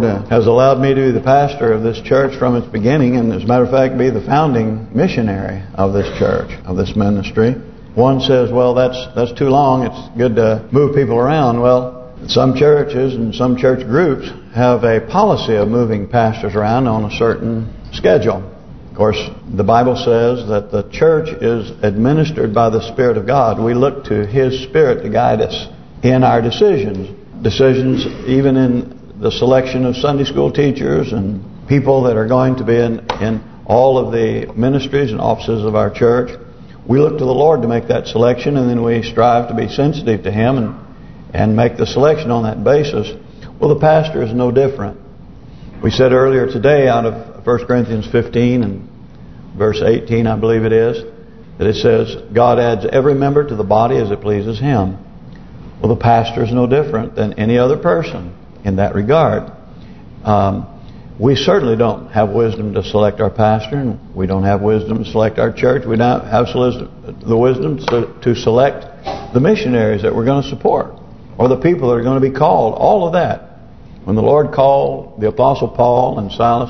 has allowed me to be the pastor of this church from its beginning, and as a matter of fact, be the founding missionary of this church, of this ministry. One says, well, that's too long. It's good to move people around. Well, some churches and some church groups have a policy of moving pastors around on a certain schedule. Of course, the Bible says that the church is administered by the Spirit of God. We look to His Spirit to guide us in our decisions. Decisions even in the selection of Sunday school teachers and people that are going to be in all of the ministries and offices of our church. We look to the Lord to make that selection, and then we strive to be sensitive to Him and make the selection on that basis. Well, the pastor is no different. We said earlier today out of 1 Corinthians 15 and verse 18, I believe it is, that it says, God adds every member to the body as it pleases Him. Well, the pastor is no different than any other person in that regard. We certainly don't have wisdom to select our pastor, and we don't have wisdom to select our church. We don't have the wisdom to select the missionaries that we're going to support, or the people that are going to be called, all of that. When the Lord called the Apostle Paul and Silas,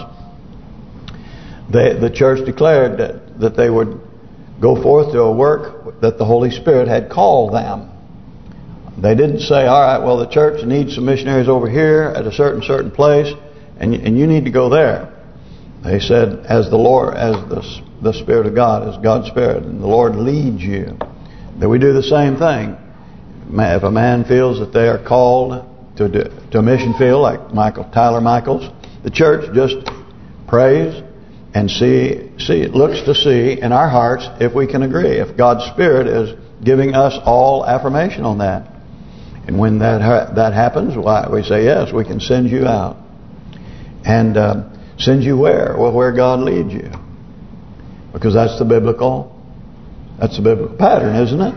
the church declared that they would go forth to a work that the Holy Spirit had called them. They didn't say, all right, well, the church needs some missionaries over here at a certain place, and you need to go there. They said, as the Lord, as the Spirit of God, as God's Spirit, and the Lord leads you. That we do the same thing. If a man feels that they are called to a mission field, like Tyler Michaels, the church just prays and looks to see in our hearts if we can agree, if God's Spirit is giving us all affirmation on that. And when that happens, we say, yes, we can send you out. And send you where? Well, where God leads you. Because that's the biblical pattern, isn't it?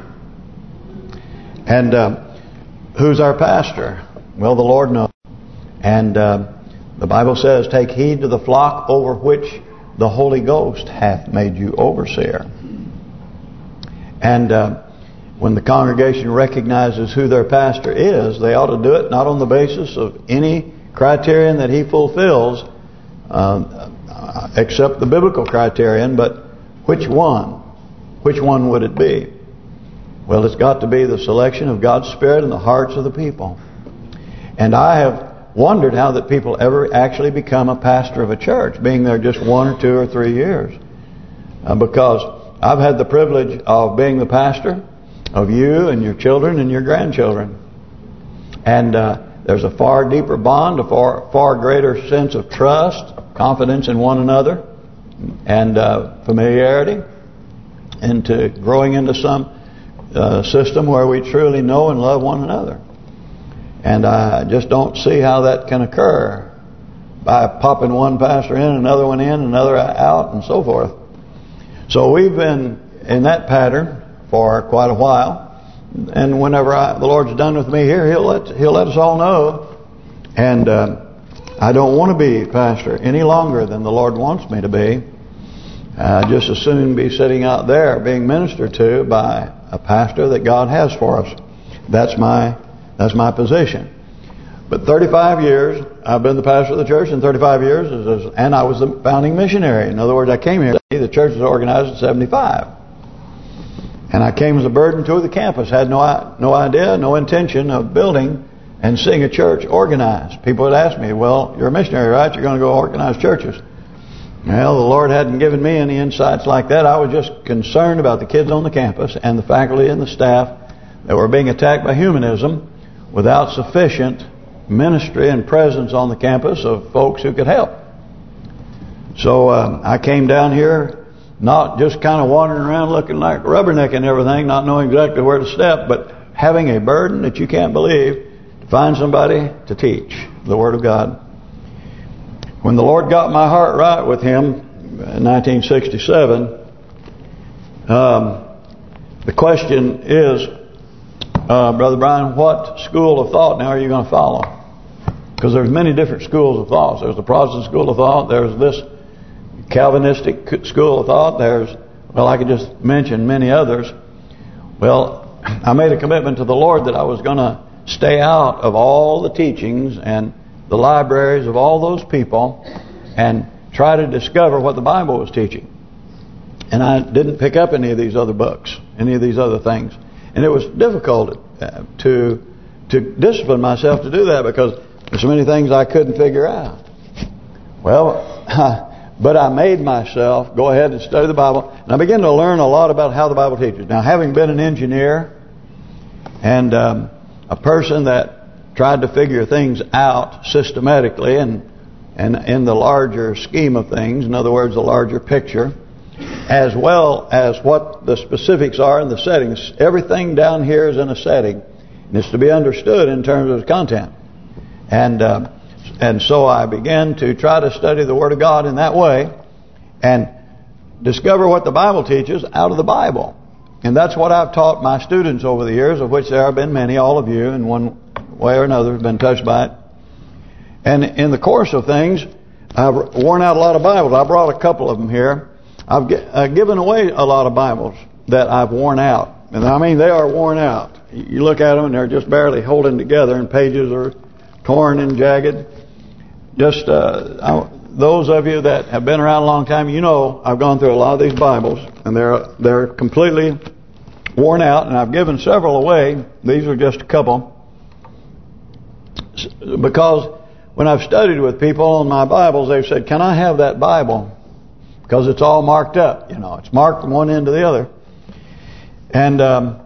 And who's our pastor? Well, the Lord knows. And the Bible says, take heed to the flock over which the Holy Ghost hath made you overseer. And when the congregation recognizes who their pastor is, they ought to do it not on the basis of any criterion that he fulfills, except the biblical criterion, but which one? Which one would it be? Well, it's got to be the selection of God's Spirit in the hearts of the people. And I have wondered how that people ever actually become a pastor of a church, being there just 1 or 2 or 3 years. Because I've had the privilege of being the pastor of you and your children and your grandchildren. And there's a far deeper bond, a far greater sense of trust, confidence in one another, and familiarity, into growing into some system where we truly know and love one another. And I just don't see how that can occur by popping one pastor in, another one in, another out, and so forth. So we've been in that pattern for quite a while. And whenever the Lord's done with me here, He'll let us all know. And I don't want to be pastor any longer than the Lord wants me to be. Just as soon be sitting out there being ministered to by a pastor that God has for us. That's my position. But 35 years, I've been the pastor of the church, and 35 years, and I was the founding missionary. In other words, I came here. The church was organized in 75. And I came as a burden to the campus. Had no idea, no intention of building and seeing a church organized. People would ask me, well, you're a missionary, right? You're going to go organize churches. Well, the Lord hadn't given me any insights like that. I was just concerned about the kids on the campus and the faculty and the staff that were being attacked by humanism without sufficient ministry and presence on the campus of folks who could help. So I came down here not just kind of wandering around looking like a rubberneck and everything, not knowing exactly where to step, but having a burden that you can't believe to find somebody to teach the Word of God. When the Lord got my heart right with Him in 1967, the question is, Brother Brian, what school of thought now are you going to follow? Because there's many different schools of thought. There's the Protestant school of thought. There's this Calvinistic school of thought. There's, well, I could just mention many others. Well, I made a commitment to the Lord that I was going to stay out of all the teachings and the libraries of all those people and try to discover what the Bible was teaching. And I didn't pick up any of these other books, any of these other things. And it was difficult to discipline myself to do that because there's so many things I couldn't figure out. Well, but I made myself go ahead and study the Bible. And I began to learn a lot about how the Bible teaches. Now, having been an engineer and a person that tried to figure things out systematically and in the larger scheme of things, in other words, the larger picture, as well as what the specifics are in the settings. Everything down here is in a setting, and it's to be understood in terms of its content. And so I began to try to study the Word of God in that way and discover what the Bible teaches out of the Bible. And that's what I've taught my students over the years, of which there have been many. All of you, in one way or another, have been touched by it. And in the course of things, I've worn out a lot of Bibles. I brought a couple of them here. I've given away a lot of Bibles that I've worn out. And I mean, they are worn out. You look at them and they're just barely holding together, and pages are torn and jagged. Just those of you that have been around a long time, you know I've gone through a lot of these Bibles, and they're completely worn out, and I've given several away. These are just a couple. Because when I've studied with people on my Bibles, they've said, "Can I have that Bible?" Because it's all marked up, you know. It's marked from one end to the other. And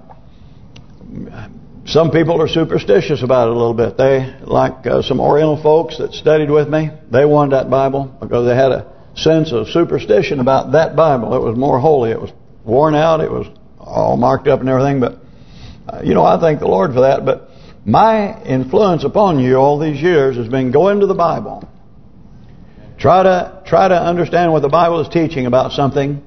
some people are superstitious about it a little bit. They, like some Oriental folks that studied with me, they wanted that Bible because they had a sense of superstition about that Bible. It was more holy. It was worn out. It was all marked up and everything. But, you know, I thank the Lord for that. But my influence upon you all these years has been go into the Bible. Try to understand what the Bible is teaching about something.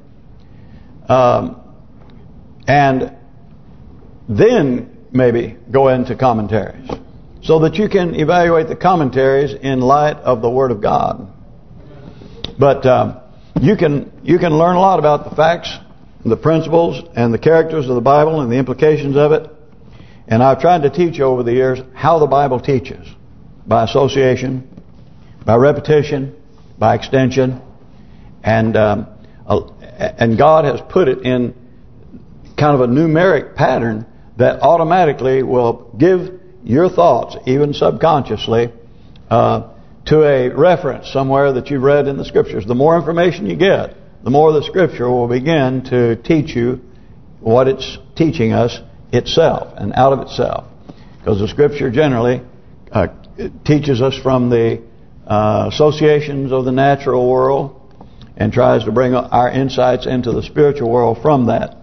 And then maybe go into commentaries, so that you can evaluate the commentaries in light of the Word of God. But you can learn a lot about the facts, the principles, and the characters of the Bible and the implications of it. And I've tried to teach over the years how the Bible teaches, by association, by repetition, by extension, and God has put it in kind of a numeric pattern that automatically will give your thoughts, even subconsciously, to a reference somewhere that you've read in the Scriptures. The more information you get, the more the Scripture will begin to teach you what it's teaching us itself and out of itself. Because the Scripture generally teaches us from the associations of the natural world and tries to bring our insights into the spiritual world from that.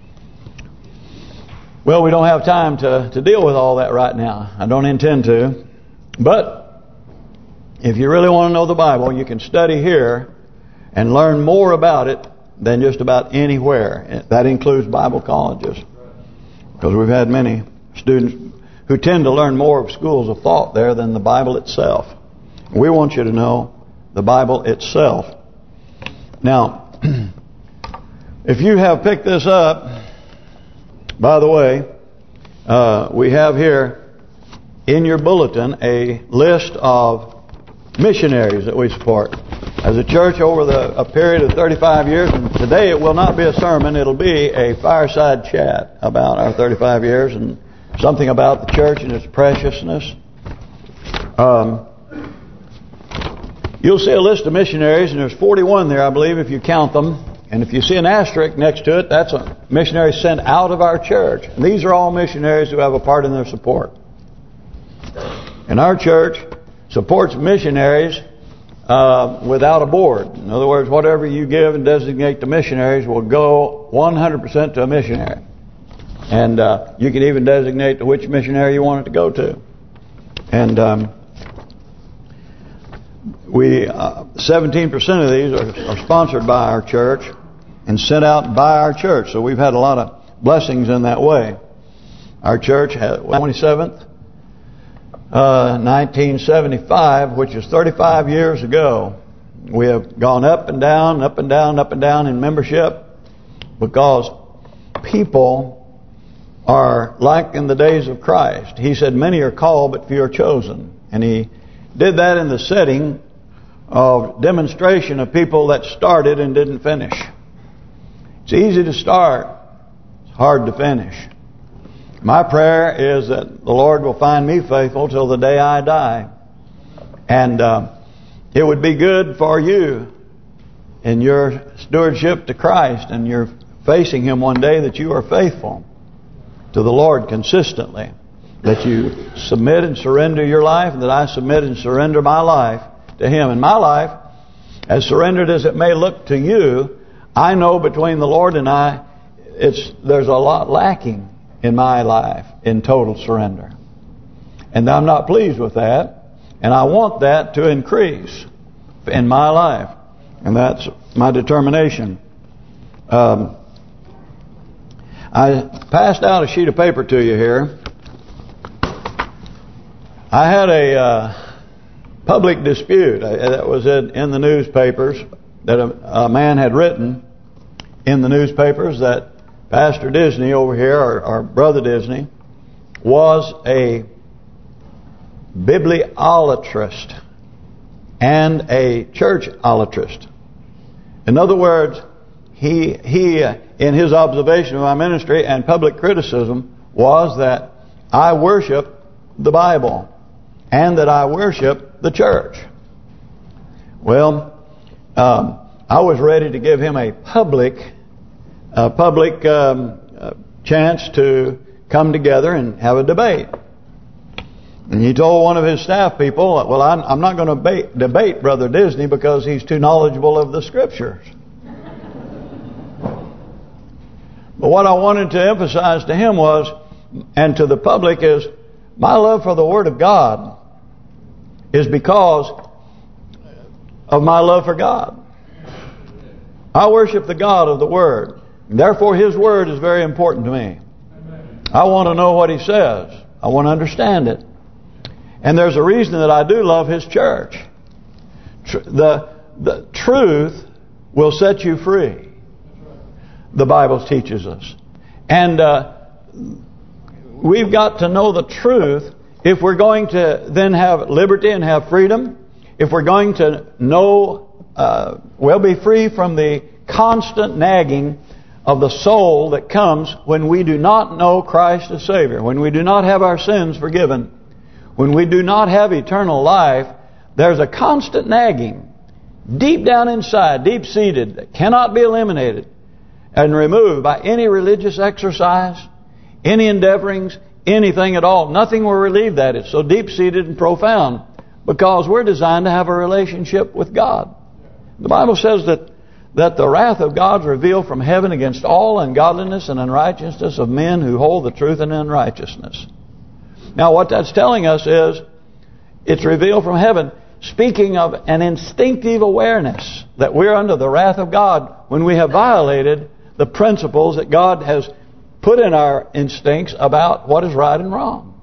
Well, we don't have time to deal with all that right now. I don't intend to. But if you really want to know the Bible, you can study here and learn more about it than just about anywhere. That includes Bible colleges. Because we've had many students who tend to learn more of schools of thought there than the Bible itself. We want you to know the Bible itself. Now, if you have picked this up, by the way, we have here in your bulletin a list of missionaries that we support. As a church over a period of 35 years, and today it will not be a sermon, it'll be a fireside chat about our 35 years and something about the church and its preciousness. You'll see a list of missionaries, and there's 41 there, I believe, if you count them. And if you see an asterisk next to it, that's a missionary sent out of our church. And these are all missionaries who have a part in their support. And our church supports missionaries without a board. In other words, whatever you give and designate to missionaries will go 100% to a missionary. And you can even designate to which missionary you want it to go to. And 17% of these are sponsored by our church and sent out by our church. So we've had a lot of blessings in that way. Our church had 27th, 1975, which is 35 years ago. We have gone up and down, up and down, up and down in membership because people are like in the days of Christ. He said, many are called, but few are chosen. And he did that in the setting of demonstration of people that started and didn't finish. It's easy to start. It's hard to finish. My prayer is that the Lord will find me faithful till the day I die. And it would be good for you in your stewardship to Christ, and you're facing Him one day, that you are faithful to the Lord consistently. That you submit and surrender your life, and that I submit and surrender my life to Him. And my life, as surrendered as it may look to you, I know between the Lord and I, there's a lot lacking in my life in total surrender. And I'm not pleased with that. And I want that to increase in my life. And that's my determination. I passed out a sheet of paper to you here. I had a public dispute that was in the newspapers, that a man had written in the newspapers that Pastor Disney over here, or Brother Disney, was a bibliolatrist and a churcholatrist. In other words, he in his observation of my ministry and public criticism was that I worship the Bible and that I worship the church. Well, I was ready to give him a public chance to come together and have a debate. And he told one of his staff people, well, I'm not going to debate Brother Disney because he's too knowledgeable of the Scriptures. But what I wanted to emphasize to him was, and to the public, is my love for the Word of God is because of my love for God. I worship the God of the Word. Therefore, His Word is very important to me. I want to know what He says. I want to understand it. And there's a reason that I do love His church. The truth will set you free, the Bible teaches us. And we've got to know the truth if we're going to then have liberty and have freedom. If we're going to know, we'll be free from the constant nagging of the soul that comes when we do not know Christ as Savior, when we do not have our sins forgiven, when we do not have eternal life. There's a constant nagging deep down inside, deep-seated, that cannot be eliminated and removed by any religious exercise, any endeavorings, anything at all. Nothing will relieve that. It's so deep-seated and profound because we're designed to have a relationship with God. The Bible says that the wrath of God is revealed from heaven against all ungodliness and unrighteousness of men who hold the truth in unrighteousness. Now what that's telling us is it's revealed from heaven, speaking of an instinctive awareness that we're under the wrath of God when we have violated the principles that God has put in our instincts about what is right and wrong.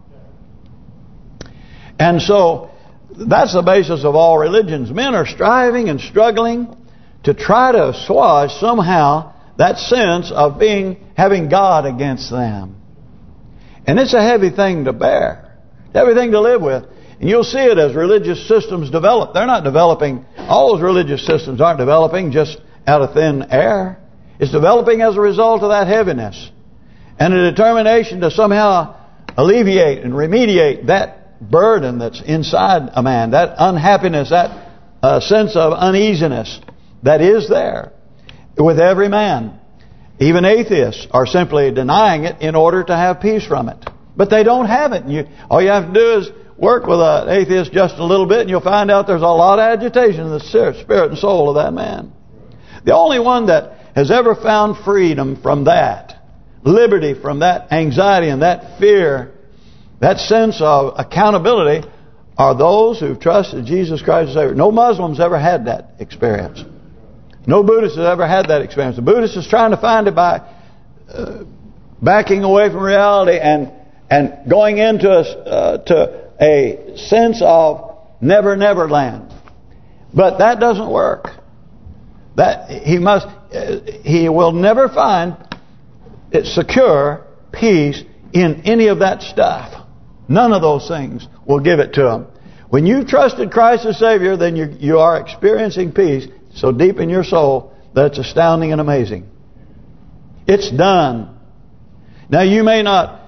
And so that's the basis of all religions. Men are striving and struggling to try to assuage somehow that sense of having God against them. And it's a heavy thing to bear, heavy thing to live with. And you'll see it as religious systems develop. They're not developing, all those religious systems aren't developing just out of thin air. It's developing as a result of that heaviness and a determination to somehow alleviate and remediate that burden that's inside a man, that unhappiness, that sense of uneasiness that is there with every man. Even atheists are simply denying it in order to have peace from it. But they don't have it. All you have to do is work with an atheist just a little bit and you'll find out there's a lot of agitation in the spirit and soul of that man. The only one that has ever found freedom from that, liberty from that anxiety and that fear, that sense of accountability, are those who've trusted Jesus Christ as Savior. No Muslims ever had that experience. No Buddhist has ever had that experience. The Buddhist is trying to find it by backing away from reality and going into a sense of never land. But that doesn't work. That he will never find secure peace in any of that stuff. None of those things will give it to him. When you trusted Christ as Savior, then you are experiencing peace so deep in your soul that it's astounding and amazing. It's done. Now you may not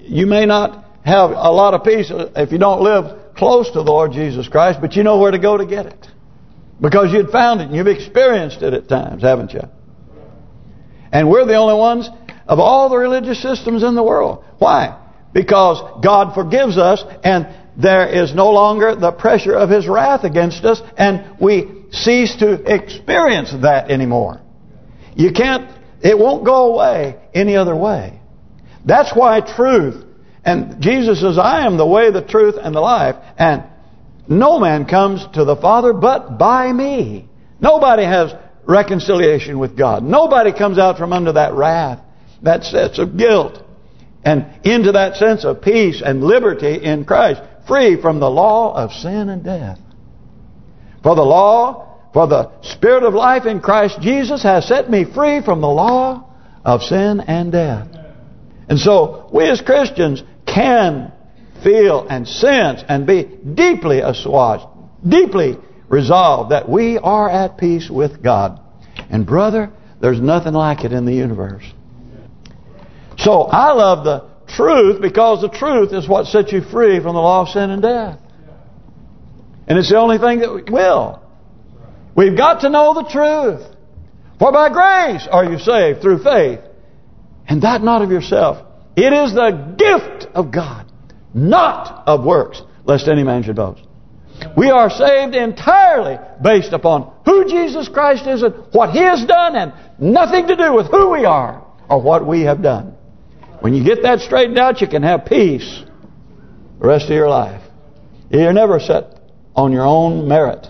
have a lot of peace if you don't live close to the Lord Jesus Christ, but you know where to go to get it. Because you'd found it and you've experienced it at times, haven't you? And we're the only ones of all the religious systems in the world. Why? Because God forgives us and there is no longer the pressure of His wrath against us, and we cease to experience that anymore. It won't go away any other way. That's why truth, and Jesus says, I am the way, the truth, and the life, and no man comes to the Father but by me. Nobody has reconciliation with God. Nobody comes out from under that wrath, that sense of guilt, and into that sense of peace and liberty in Christ, free from the law of sin and death. For the Spirit of life in Christ Jesus has set me free from the law of sin and death. And so we as Christians can feel and sense and be deeply assuaged, deeply resolved that we are at peace with God. And brother, there's nothing like it in the universe. So I love the truth because the truth is what sets you free from the law of sin and death. And it's the only thing that will. We've got to know the truth. For by grace are you saved through faith. And that not of yourself. It is the gift of God, not of works, lest any man should boast. We are saved entirely based upon who Jesus Christ is and what He has done, and nothing to do with who we are or what we have done. When you get that straightened out, you can have peace the rest of your life. You're never set on your own merit.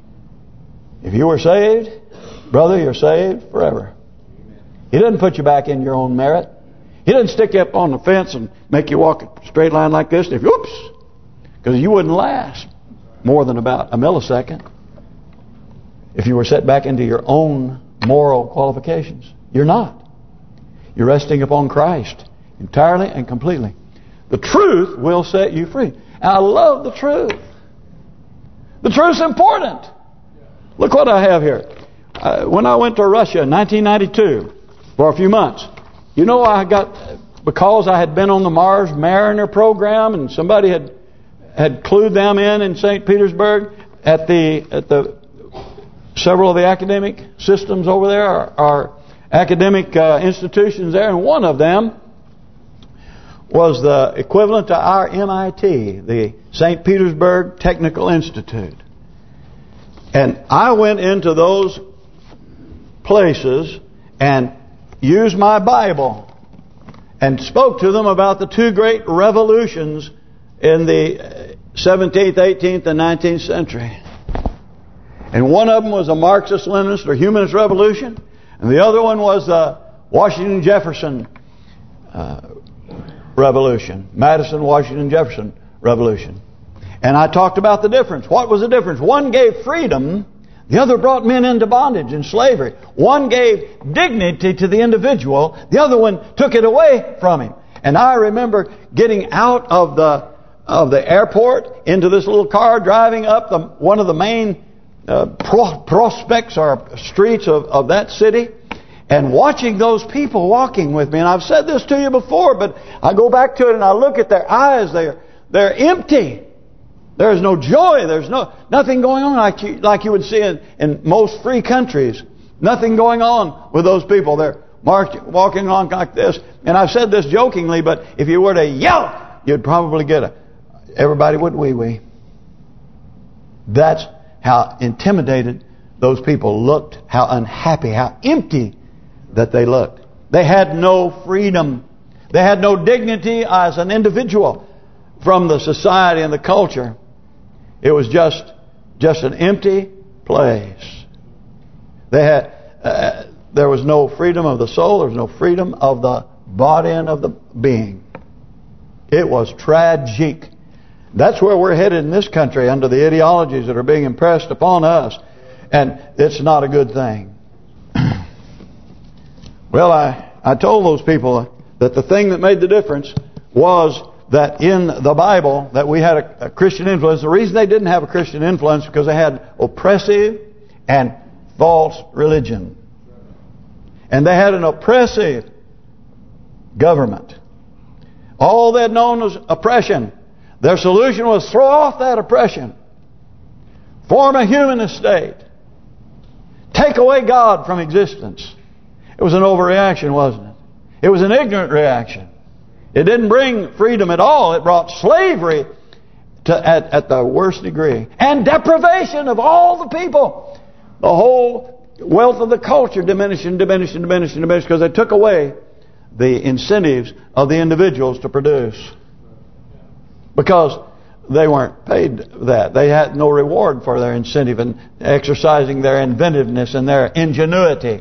If you were saved, brother, you're saved forever. He doesn't put you back in your own merit. He doesn't stick you up on the fence and make you walk a straight line like this. Because you wouldn't last more than about a millisecond if you were set back into your own moral qualifications. You're not. You're resting upon Christ entirely and completely. The truth will set you free. And I love the truth. The truth's important. Look what I have here. When I went to Russia in 1992 for a few months, you know, because I had been on the Mars Mariner program and somebody had clued them in St. Petersburg at the several of the academic systems over there, our academic institutions there, and one of them was the equivalent to our MIT, the St. Petersburg Technical Institute. And I went into those places and used my Bible and spoke to them about the two great revolutions in the 17th, 18th, and 19th century. And one of them was a Marxist-Leninist or humanist revolution, and the other one was the Washington-Jefferson revolution, Madison-Washington-Jefferson revolution. And I talked about the difference. What was the difference? One gave freedom, the other brought men into bondage and slavery. One gave dignity to the individual, the other one took it away from him. And I remember getting out of the airport into this little car, driving up one of the main prospects or streets of that city, and watching those people walking with me. And I've said this to you before, but I go back to it and I look at their eyes. They're empty. There's no joy. There's nothing going on like you would see in most free countries. Nothing going on with those people. They're walking along like this. And I've said this jokingly, but if you were to yell, you'd probably get everybody would wee-wee. That's how intimidated those people looked, how unhappy, how empty that they looked. They had no freedom. They had no dignity as an individual from the society and the culture. It was just an empty place. There was no freedom of the soul. There was no freedom of the body and of the being. It was tragic. That's where we're headed in this country, under the ideologies that are being impressed upon us. And it's not a good thing. Well, I told those people that the thing that made the difference was that in the Bible that we had a Christian influence. The reason they didn't have a Christian influence is because they had oppressive and false religion. And they had an oppressive government. All they had known was oppression. Their solution was throw off that oppression. Form a humanist state. Take away God from existence. It was an overreaction, wasn't it? It was an ignorant reaction. It didn't bring freedom at all. It brought slavery at the worst degree. And deprivation of all the people. The whole wealth of the culture diminished because they took away the incentives of the individuals to produce. Because they weren't paid that. They had no reward for their incentive and exercising their inventiveness and their ingenuity.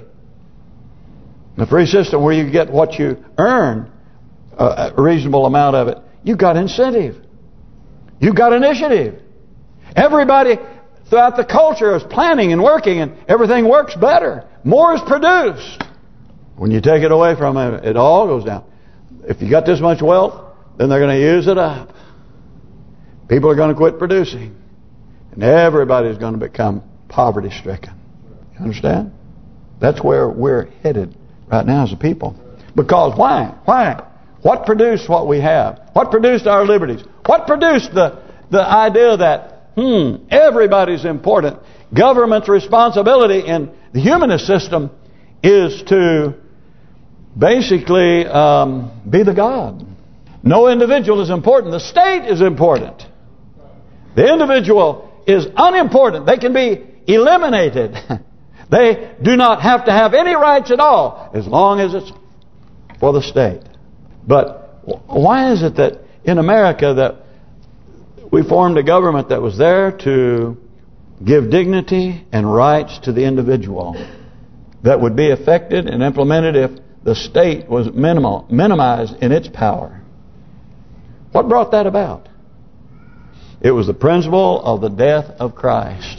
The free system where you get what you earn, a reasonable amount of it, you got incentive. You got initiative. Everybody throughout the culture is planning and working, and everything works better. More is produced. When you take it away from them, it all goes down. If you got this much wealth, then they're going to use it up. People are going to quit producing. And everybody's going to become poverty-stricken. You understand? That's where we're headed right now as a people. Because why? Why? What produced what we have? What produced our liberties? What produced the idea that, everybody's important? Government's responsibility in the humanist system is to basically be the God. No individual is important. The state is important. The individual is unimportant. They can be eliminated. They do not have to have any rights at all as long as it's for the state. But why is it that in America that we formed a government that was there to give dignity and rights to the individual that would be affected and implemented if the state was minimized in its power? What brought that about? It was the principle of the death of Christ.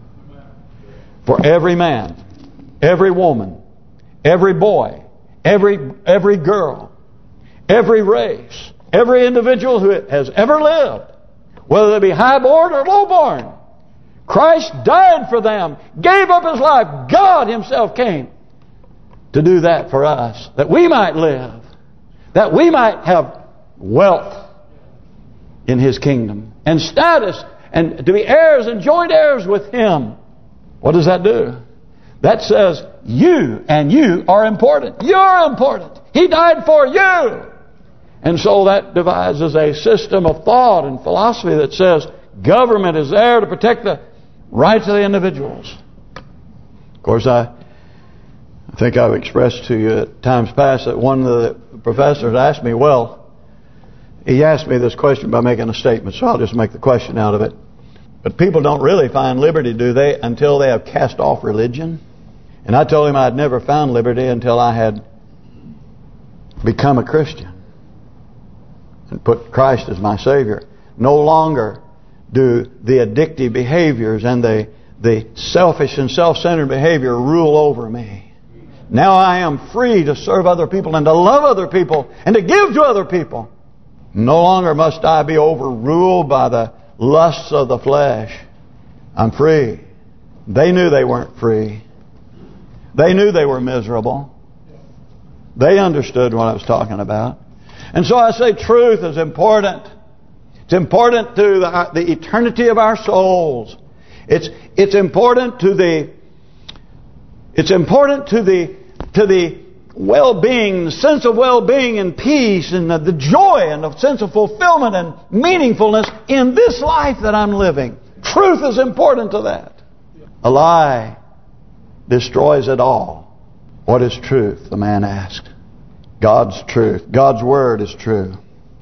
For every man, every woman, every boy, every girl, every race, every individual who has ever lived, whether they be highborn or lowborn, Christ died for them, gave up His life. God Himself came to do that for us, that we might live, that we might have wealth in His kingdom and status, and to be heirs and joint heirs with Him. What does that do? That says you and you are important. You're important. He died for you. And so that devises a system of thought and philosophy that says government is there to protect the rights of the individuals. Of course, I think I've expressed to you at times past that one of the professors asked me, he asked me this question by making a statement, so I'll just make the question out of it. But people don't really find liberty, do they, until they have cast off religion? And I told him I'd never found liberty until I had become a Christian and put Christ as my Savior. No longer do the addictive behaviors and the selfish and self-centered behavior rule over me. Now I am free to serve other people and to love other people and to give to other people. No longer must I be overruled by the lusts of the flesh. I'm free. They knew they weren't free. They knew they were miserable. They understood what I was talking about. And so I say truth is important. It's important to the eternity of our souls. It's important to the well-being, the sense of well-being and peace and the joy and the sense of fulfillment and meaningfulness in this life that I'm living. Truth is important to that. A lie destroys it all. What is truth? The man asked. God's truth. God's word is true.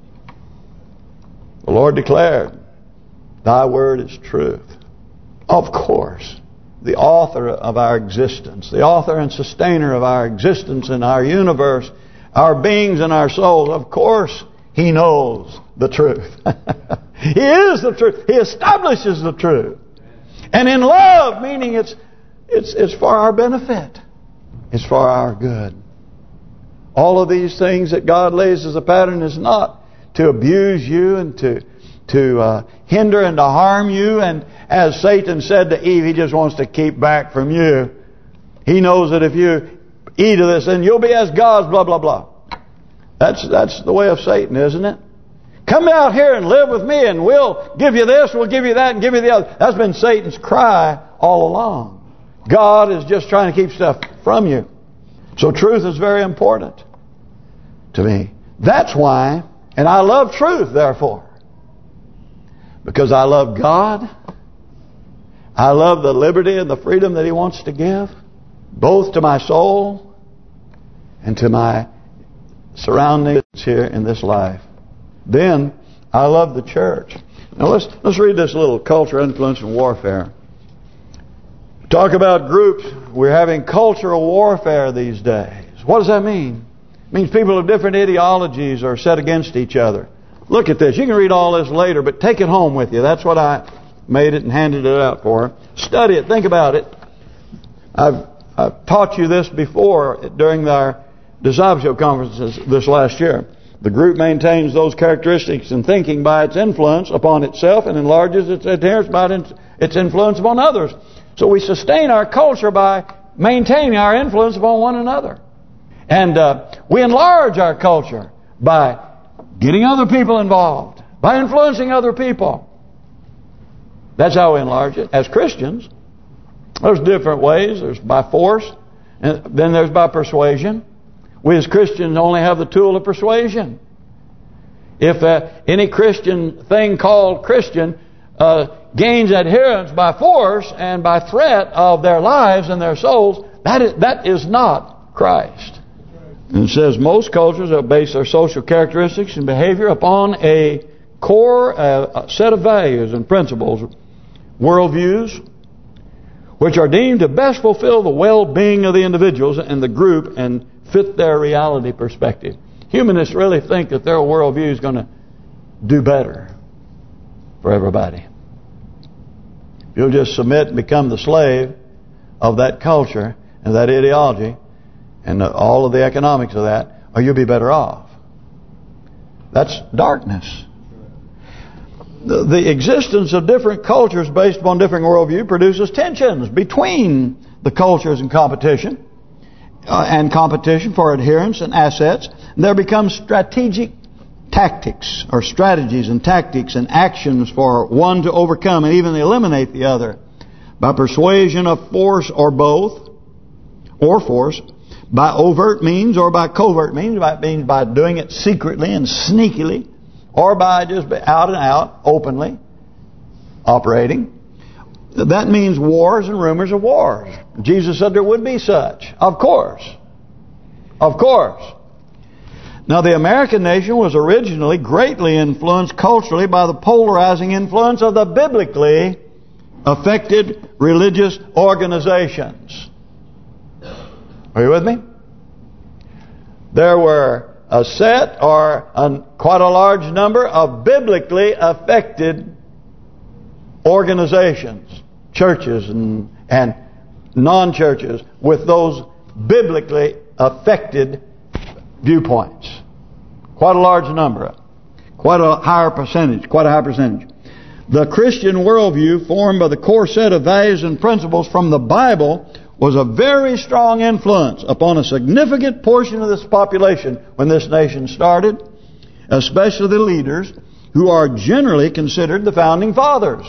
The Lord declared, Thy word is truth. Of course, the author of our existence, the author and sustainer of our existence in our universe, our beings and our souls, of course, He knows the truth. He is the truth. He establishes the truth. And in love, meaning it's for our benefit. It's for our good. All of these things that God lays as a pattern is not to abuse you and to hinder and to harm you. And as Satan said to Eve, he just wants to keep back from you. He knows that if you eat of this, then you'll be as gods, blah, blah, blah. That's the way of Satan, isn't it? Come out here and live with me and we'll give you this, we'll give you that, and give you the other. That's been Satan's cry all along. God is just trying to keep stuff from you. So truth is very important to me. That's why, and I love truth, therefore. Because I love God. I love the liberty and the freedom that He wants to give, both to my soul and to my surroundings here in this life. Then, I love the church. Now let's read this little culture, influence, and warfare. Talk about groups. We're having cultural warfare these days. What does that mean? It means people of different ideologies are set against each other. Look at this. You can read all this later, but take it home with you. That's what I made it and handed it out for. Study it. Think about it. I've taught you this before during our discipleship conferences this last year. The group maintains those characteristics in thinking by its influence upon itself and enlarges its adherence by its influence upon others. So we sustain our culture by maintaining our influence upon one another. And we enlarge our culture by getting other people involved, by influencing other people. That's how we enlarge it. As Christians, there's different ways. There's by force, and then there's by persuasion. We as Christians only have the tool of persuasion. If any Christian thing called Christian gains adherence by force and by threat of their lives and their souls, that is not Christ. And it says most cultures base their social characteristics and behavior upon a core set of values and principles, worldviews, which are deemed to best fulfill the well-being of the individuals and the group and fit their reality perspective. Humanists really think that their worldview is going to do better for everybody. If you'll just submit and become the slave of that culture and that ideology and all of the economics of that, or you'll be better off. That's darkness. The existence of different cultures based upon different worldview produces tensions between the cultures and competition for adherence and assets. And there becomes strategic tactics or strategies and tactics and actions for one to overcome and even eliminate the other by persuasion of force or both, or force, by overt means or by covert means, by doing it secretly and sneakily, or by just out and out, openly operating. That means wars and rumors of wars. Jesus said there would be such. Of course. Of course. Now the American nation was originally greatly influenced culturally by the polarizing influence of the biblically affected religious organizations. Are you with me? There were a set or quite a large number of biblically affected organizations, churches and non-churches with those biblically affected viewpoints. Quite a large number. Quite a high percentage. The Christian worldview formed by the core set of values and principles from the Bible was a very strong influence upon a significant portion of this population when this nation started, especially the leaders who are generally considered the founding fathers.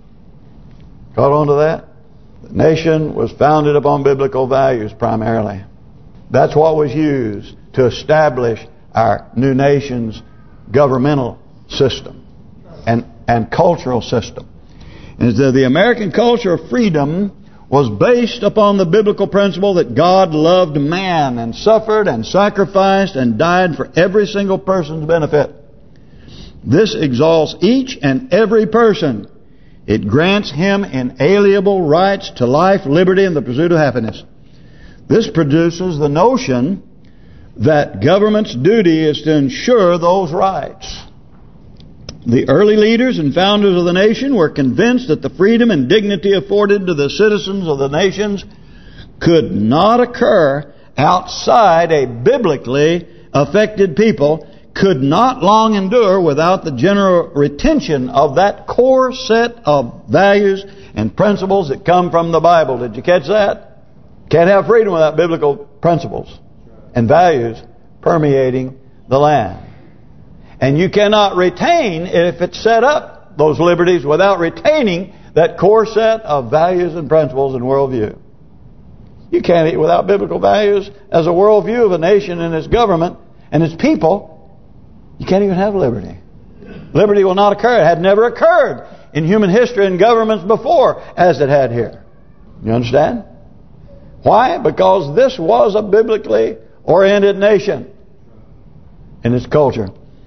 Caught on to that? The nation was founded upon biblical values primarily. That's what was used to establish our new nation's governmental system and cultural system. And the American culture of freedom was based upon the biblical principle that God loved man and suffered and sacrificed and died for every single person's benefit. This exalts each and every person. It grants him inalienable rights to life, liberty, and the pursuit of happiness. This produces the notion that government's duty is to ensure those rights. The early leaders and founders of the nation were convinced that the freedom and dignity afforded to the citizens of the nations could not occur outside a biblically affected people could not long endure without the general retention of that core set of values and principles that come from the Bible. Did you catch that? Can't have freedom without biblical principles and values permeating the land. And you cannot retain, if it's set up, those liberties without retaining that core set of values and principles and worldview. You can't eat without biblical values as a worldview of a nation and its government and its people. You can't even have liberty. Liberty will not occur. It had never occurred in human history and governments before as it had here. You understand? Why? Because this was a biblically oriented nation in its culture.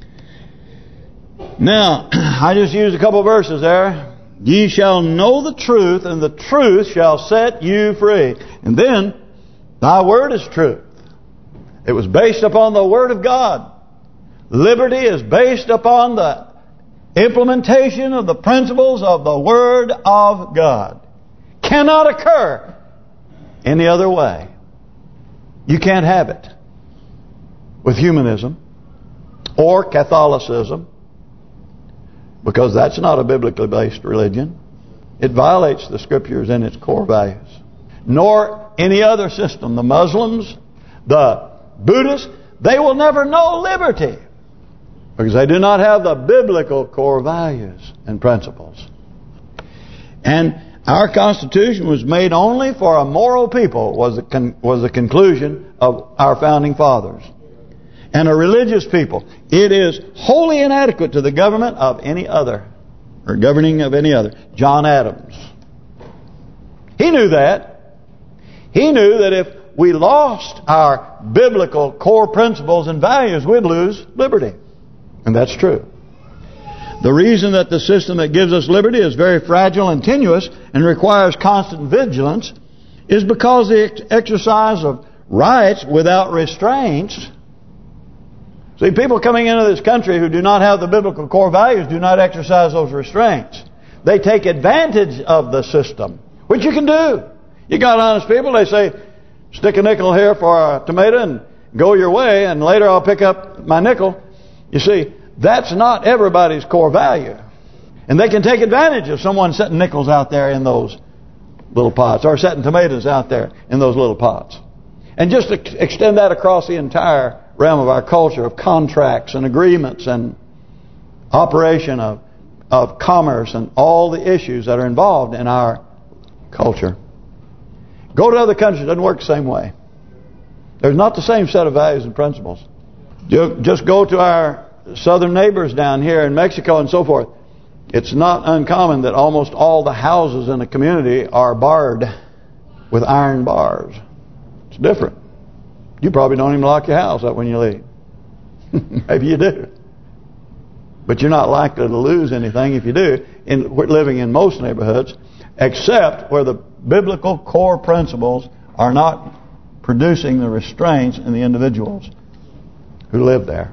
Now, I just used a couple of verses there. Ye shall know the truth, and the truth shall set you free. And then, thy word is truth. It was based upon the word of God. Liberty is based upon the implementation of the principles of the word of God. Cannot occur any other way. You can't have it with humanism or Catholicism, because that's not a biblically based religion. It violates the Scriptures and its core values. Nor any other system. The Muslims, the Buddhists, they will never know liberty, because they do not have the biblical core values and principles. And our Constitution was made only for a moral people, was the conclusion of our founding fathers. And a religious people. It is wholly inadequate to the government of any other, or governing of any other. John Adams. He knew that. He knew that if we lost our biblical core principles and values, we'd lose liberty. And that's true. The reason that the system that gives us liberty is very fragile and tenuous and requires constant vigilance is because the exercise of rights without restraints. See, people coming into this country who do not have the biblical core values do not exercise those restraints. They take advantage of the system, which you can do. You got honest people, they say, stick a nickel here for a tomato and go your way, and later I'll pick up my nickel. You see, that's not everybody's core value. And they can take advantage of someone setting nickels out there in those little pots, or setting tomatoes out there in those little pots. And just extend that across the entire realm of our culture of contracts and agreements and operation of commerce and all the issues that are involved in our culture. Go to other countries, it doesn't work the same way. There's not the same set of values and principles. Just go to our southern neighbors down here in Mexico and so forth. It's not uncommon that almost all the houses in the community are barred with iron bars. It's different. You probably don't even lock your house up when you leave. Maybe you do. But you're not likely to lose anything if you do. We're living in most neighborhoods, except where the biblical core principles are not producing the restraints in the individuals who live there.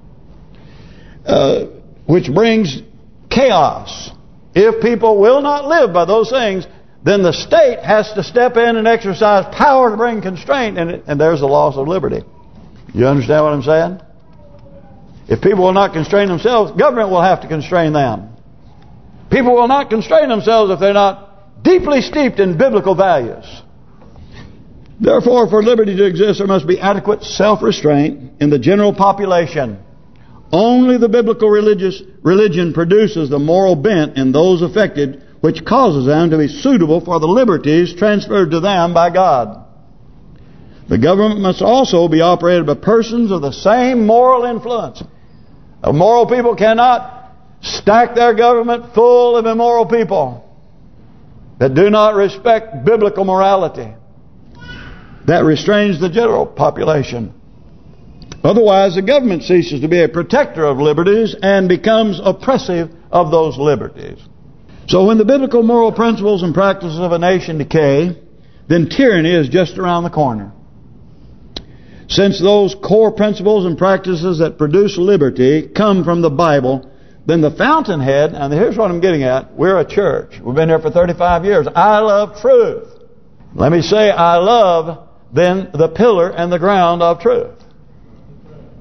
Which brings chaos. If people will not live by those things, then the state has to step in and exercise power to bring constraint, and there's the loss of liberty. You understand what I'm saying? If people will not constrain themselves, government will have to constrain them. People will not constrain themselves if they're not deeply steeped in biblical values. Therefore, for liberty to exist, there must be adequate self-restraint in the general population. Only the biblical religion produces the moral bent in those affected, which causes them to be suitable for the liberties transferred to them by God. The government must also be operated by persons of the same moral influence. Moral people cannot stack their government full of immoral people that do not respect biblical morality. That restrains the general population. Otherwise, the government ceases to be a protector of liberties and becomes oppressive of those liberties. So when the biblical moral principles and practices of a nation decay, then tyranny is just around the corner. Since those core principles and practices that produce liberty come from the Bible, then the fountainhead, and here's what I'm getting at, we're a church. We've been here for 35 years. I love truth. Let me say I love then the pillar and the ground of truth.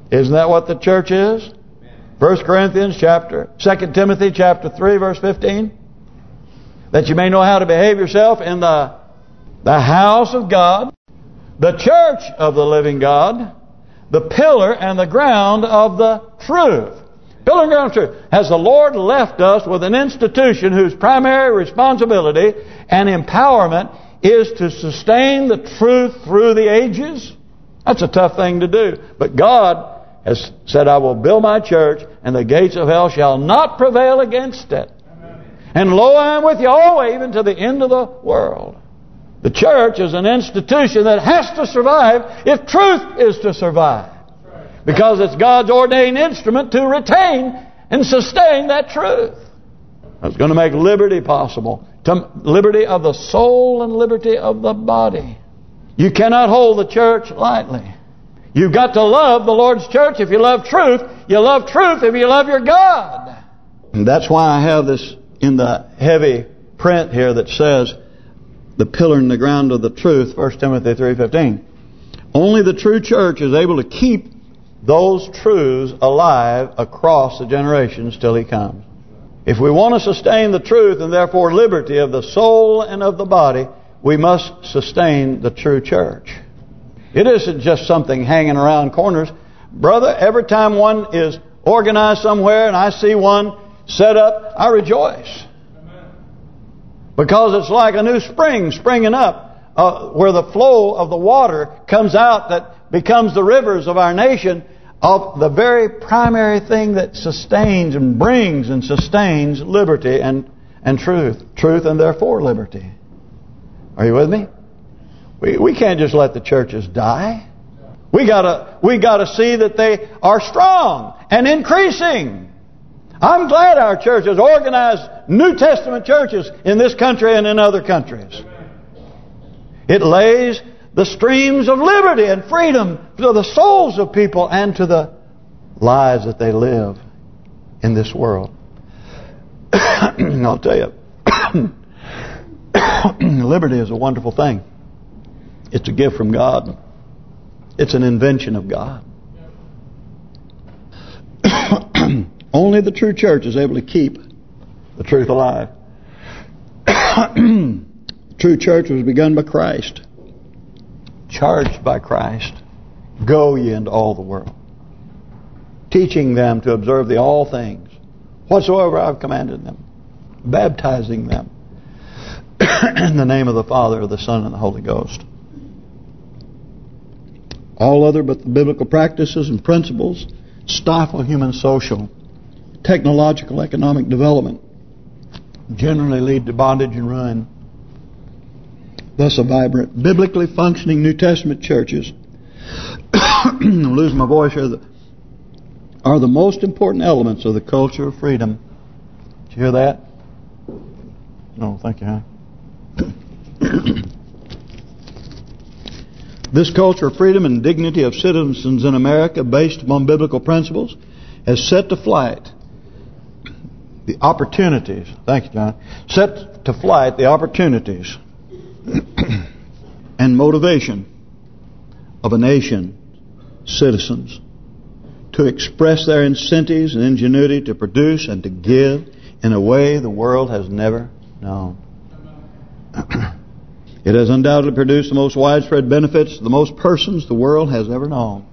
Isn't that what the church is? 1 Corinthians 2 Timothy chapter 3 verse 15. That you may know how to behave yourself in the house of God, the church of the living God, the pillar and the ground of the truth. Pillar and ground of truth. Has the Lord left us with an institution whose primary responsibility and empowerment is to sustain the truth through the ages? That's a tough thing to do. But God has said, I will build my church, and the gates of hell shall not prevail against it. And lo, I am with you always, even to the end of the world. The church is an institution that has to survive if truth is to survive. Because it's God's ordained instrument to retain and sustain that truth. It's going to make liberty possible. Liberty of the soul and liberty of the body. You cannot hold the church lightly. You've got to love the Lord's church if you love truth. You love truth if you love your God. And that's why I have this in the heavy print here that says, the pillar and the ground of the truth, 1 Timothy 3:15. Only the true church is able to keep those truths alive across the generations till He comes. If we want to sustain the truth and therefore liberty of the soul and of the body, we must sustain the true church. It isn't just something hanging around corners. Brother, every time one is organized somewhere and I see one set up, I rejoice. Because it's like a new spring springing up where the flow of the water comes out that becomes the rivers of our nation, of the very primary thing that sustains and brings and sustains liberty and truth. Truth and therefore liberty. Are you with me? We can't just let the churches die. We gotta see that they are strong and increasing. I'm glad our church has organized New Testament churches in this country and in other countries. It lays the streams of liberty and freedom to the souls of people and to the lives that they live in this world. I'll tell you, liberty is a wonderful thing. It's a gift from God. It's an invention of God. Only the true church is able to keep the truth alive. The true church was begun by Christ. Charged by Christ. Go ye into all the world. Teaching them to observe all things, whatsoever I've commanded them. Baptizing them in the name of the Father, of the Son, and the Holy Ghost. All other but the biblical practices and principles stifle human social, technological, economic development, generally lead to bondage and ruin. Thus a vibrant, biblically functioning New Testament churches, I'm losing my voice here, are the most important elements of the culture of freedom. Did you hear that? No, thank you, honey. This culture of freedom and dignity of citizens in America, based upon biblical principles, has set to flight the opportunities. Thank you, John. Set to flight the opportunities and motivation of a nation, citizens, to express their incentives and ingenuity to produce and to give in a way the world has never known. It has undoubtedly produced the most widespread benefits to the most persons the world has ever known.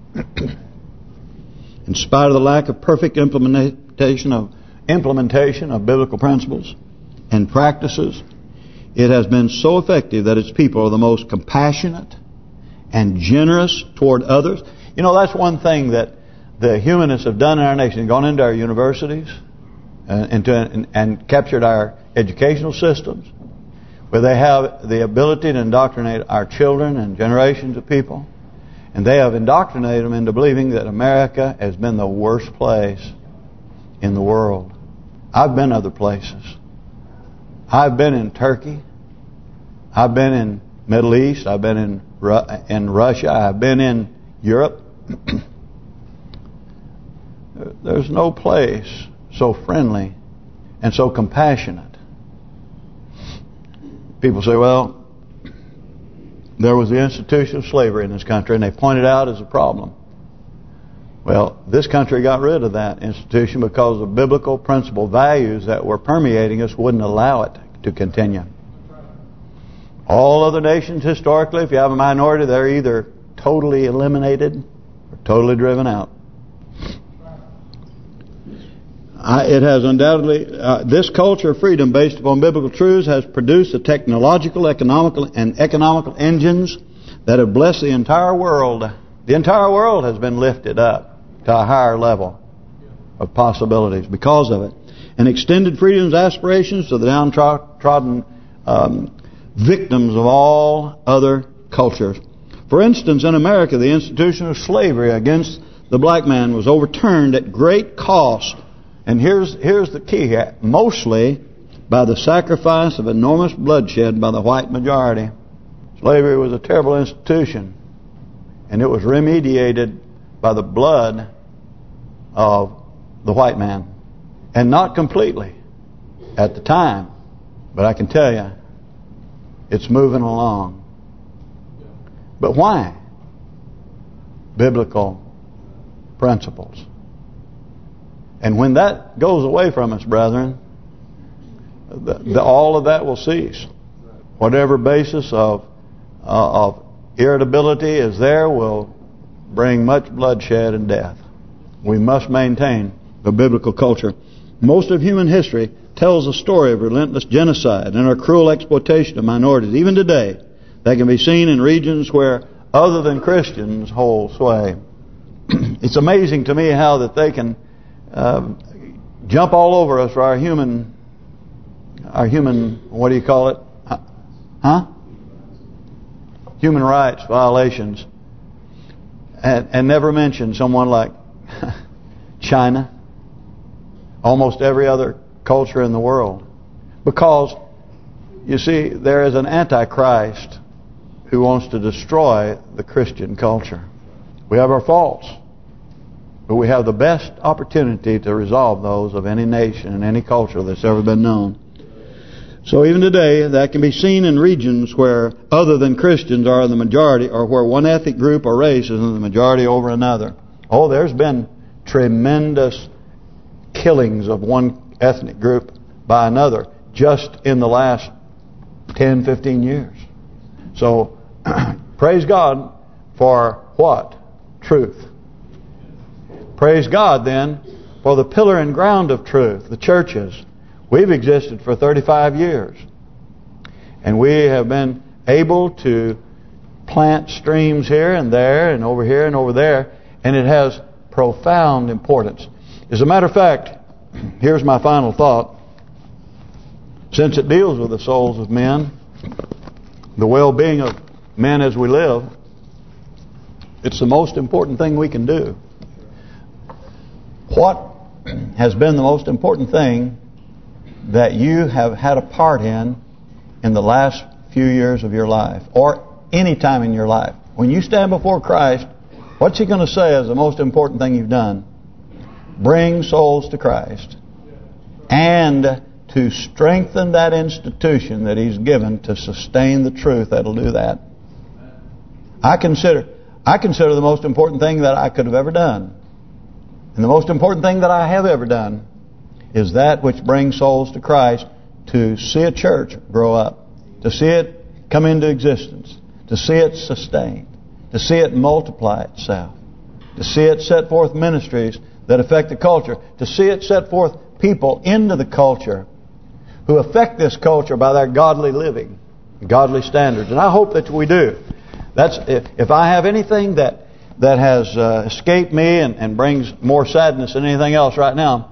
In spite of the lack of perfect implementation of biblical principles and practices, it has been so effective that its people are the most compassionate and generous toward others. You know, that's one thing that the humanists have done in our nation. Gone into our universities and captured our educational systems, where they have the ability to indoctrinate our children and generations of people. And they have indoctrinated them into believing that America has been the worst place in the world. I've been other places. I've been in Turkey. I've been in Middle East. I've been in Russia. I've been in Europe. There's no place so friendly and so compassionate. People say, well, there was the institution of slavery in this country, and they point it out as a problem. Well, this country got rid of that institution because the biblical principle values that were permeating us wouldn't allow it to continue. All other nations historically, if you have a minority, they're either totally eliminated or totally driven out. It has undoubtedly, this culture of freedom based upon biblical truths has produced the technological, economical engines that have blessed the entire world. The entire world has been lifted up to a higher level of possibilities because of it. And extended freedom's aspirations to the downtrodden victims of all other cultures. For instance, in America, the institution of slavery against the black man was overturned at great cost. And here's the key here. Mostly by the sacrifice of enormous bloodshed by the white majority. Slavery was a terrible institution. And it was remediated by the blood of the white man. And not completely at the time. But I can tell you, it's moving along. But why? Biblical principles. And when that goes away from us, brethren, all of that will cease. Whatever basis of irritability is there will bring much bloodshed and death. We must maintain the biblical culture. Most of human history tells a story of relentless genocide and our cruel exploitation of minorities. Even today, that can be seen in regions where other than Christians hold sway. It's amazing to me how that they can jump all over us for our human, what do you call it? Human rights violations. And never mention someone like China, almost every other culture in the world. Because, you see, there is an antichrist who wants to destroy the Christian culture. We have our faults, but we have the best opportunity to resolve those of any nation and any culture that's ever been known. So even today, that can be seen in regions where other than Christians are the majority, or where one ethnic group or race is in the majority over another. Oh, there's been tremendous killings of one ethnic group by another just in the last 10, 15 years. So, praise God for what? Truth. Praise God then for the pillar and ground of truth, the churches. We've existed for 35 years. And we have been able to plant streams here and there and over here and over there. And it has profound importance. As a matter of fact, here's my final thought. Since it deals with the souls of men, the well-being of men as we live, it's the most important thing we can do. What has been the most important thing that you have had a part in the last few years of your life, or any time in your life? When you stand before Christ, what's He going to say is the most important thing you've done? Bring souls to Christ. And to strengthen that institution that He's given to sustain the truth that'll do that. I consider the most important thing that I could have ever done, and the most important thing that I have ever done, is that which brings souls to Christ, to see a church grow up, to see it come into existence, to see it sustained, to see it multiply itself, to see it set forth ministries that affect the culture, to see it set forth people into the culture who affect this culture by their godly living, godly standards. And I hope that we do. That's if I have anything that has escaped me and brings more sadness than anything else right now,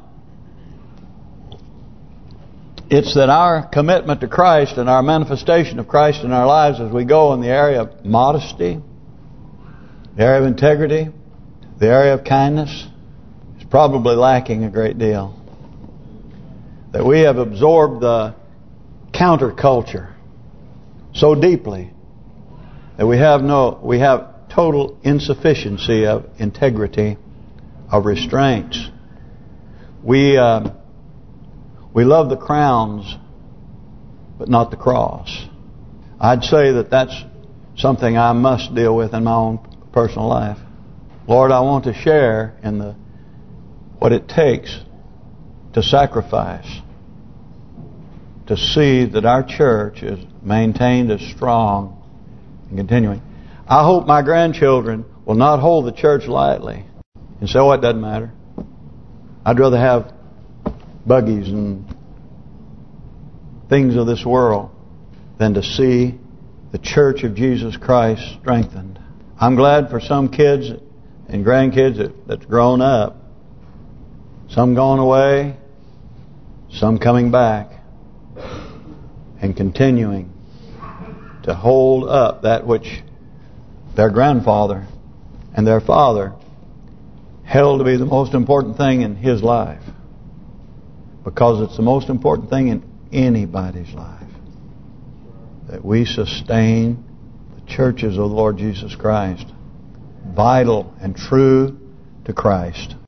it's that our commitment to Christ and our manifestation of Christ in our lives as we go in the area of modesty, the area of integrity, the area of kindness, is probably lacking a great deal. That we have absorbed the counterculture so deeply that we have total insufficiency of integrity, of restraints. We love the crowns, but not the cross. I'd say that that's something I must deal with in my own personal life. Lord, I want to share in what it takes to sacrifice, to see that our church is maintained as strong and continuing. I hope my grandchildren will not hold the church lightly and say, oh, it doesn't matter. I'd rather have buggies and things of this world than to see the church of Jesus Christ strengthened. I'm glad for some kids and grandkids that's grown up. Some gone away, some coming back, and continuing to hold up that which their grandfather and their father held to be the most important thing in his life. Because it's the most important thing in anybody's life. That we sustain the churches of the Lord Jesus Christ, vital and true to Christ.